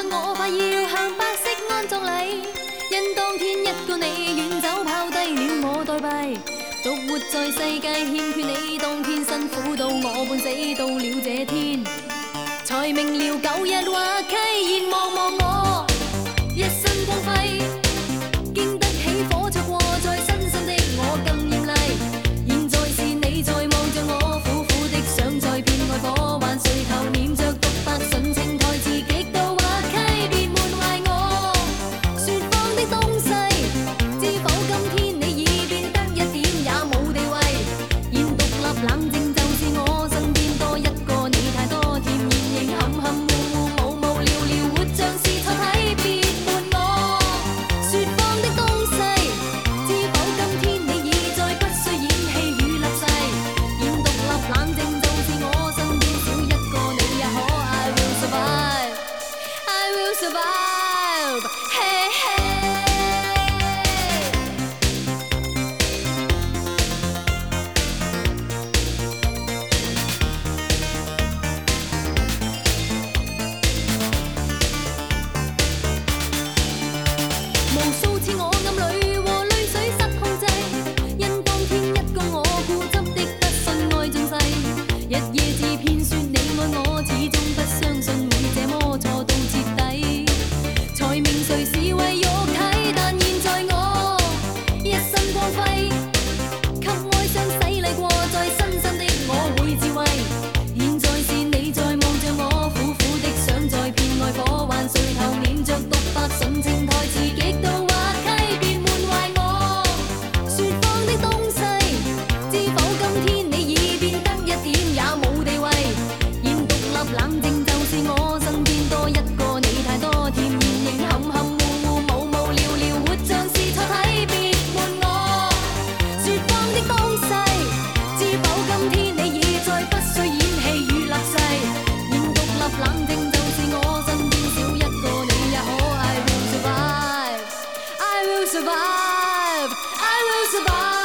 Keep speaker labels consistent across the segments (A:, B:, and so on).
A: 我快要向白色安葬礼，因当天一个你远走，抛低了我代币。独活在世界欠缺你，当天辛苦到我半死，到了这天才明了旧日滑稽。现望望我一身光辉，经得起火灼过，在身心的我更艳丽。现在是你在望着我，苦苦的想再骗爱火，还垂头念着独白纯情台词，极度滑稽，别闷坏我。说谎的东西，知否今天你已变得一点也冇地位。现独立冷静就是我身边多一个你，太多甜言仍含含糊糊，无无聊聊，活像是错体，别闷我。说谎的东西，知否今天你已再不需演戏与立誓。现独立冷静就是我身边少一个你也可。I will survive, I will survive, hey hey。无数次我暗里和泪水失控制，因当天一个我固执的不信爱尽世，日夜自骗说你爱我，始终不相信会这么错到彻底。才明谁是为肉体，但现在我一身光辉，给哀伤洗礼过，在身心的我会自卫。现在是你在望着我，苦苦的想再骗爱火，还垂头念着独白纯情台词，极度滑稽，别闷坏我。说谎的东西，知否今天你已变得一点也冇地位。现独立冷静就是我身边多一个你，太多甜言仍含含糊糊，无无聊聊，活像是错体，别闷我。说谎的东西，知否今天你已再不需演戏与立誓。现独立冷静就是我身边少一个你也可。I will survive, I will survive, I will survive。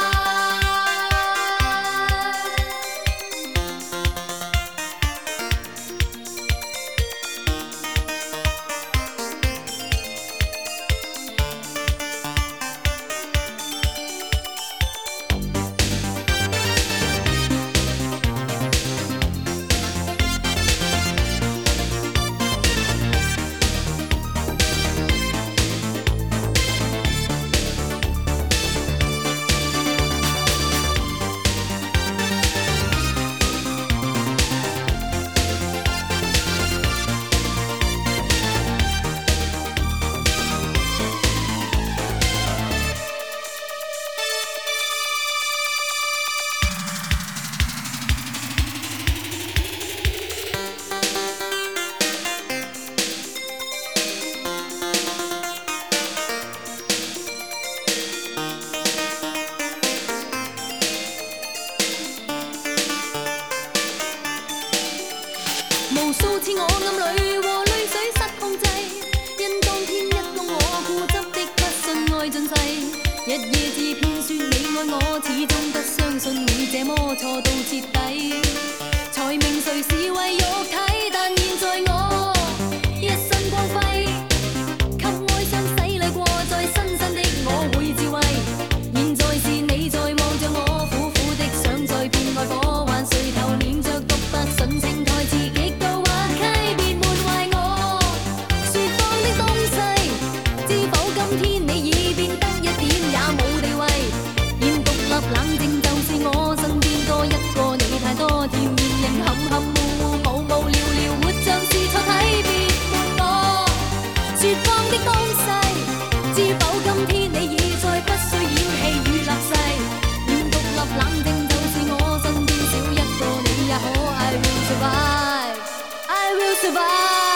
A: 无数次我暗里和泪水失控制，因当天一个我固执的不信爱尽世，日夜自骗说你爱我，始终不相信会这么错到彻底。才明谁是为肉体，但现在我一身光辉，给哀伤洗礼过，在身心的我会自卫。现在是你在望着我，苦苦的想再骗爱火，还垂头念着独白纯情台词，极度滑稽，别闷坏我。说谎的东西，知否今天你已变得一点也冇地位。现独立冷静就是我身边多一个你，太多甜言仍含含糊糊，无无聊聊，活像是错体，别闷我。说谎的东西，知否今天你已再不需演戏与立誓。现独立冷静就是我身边少一个你也可。I will survive, I will survive。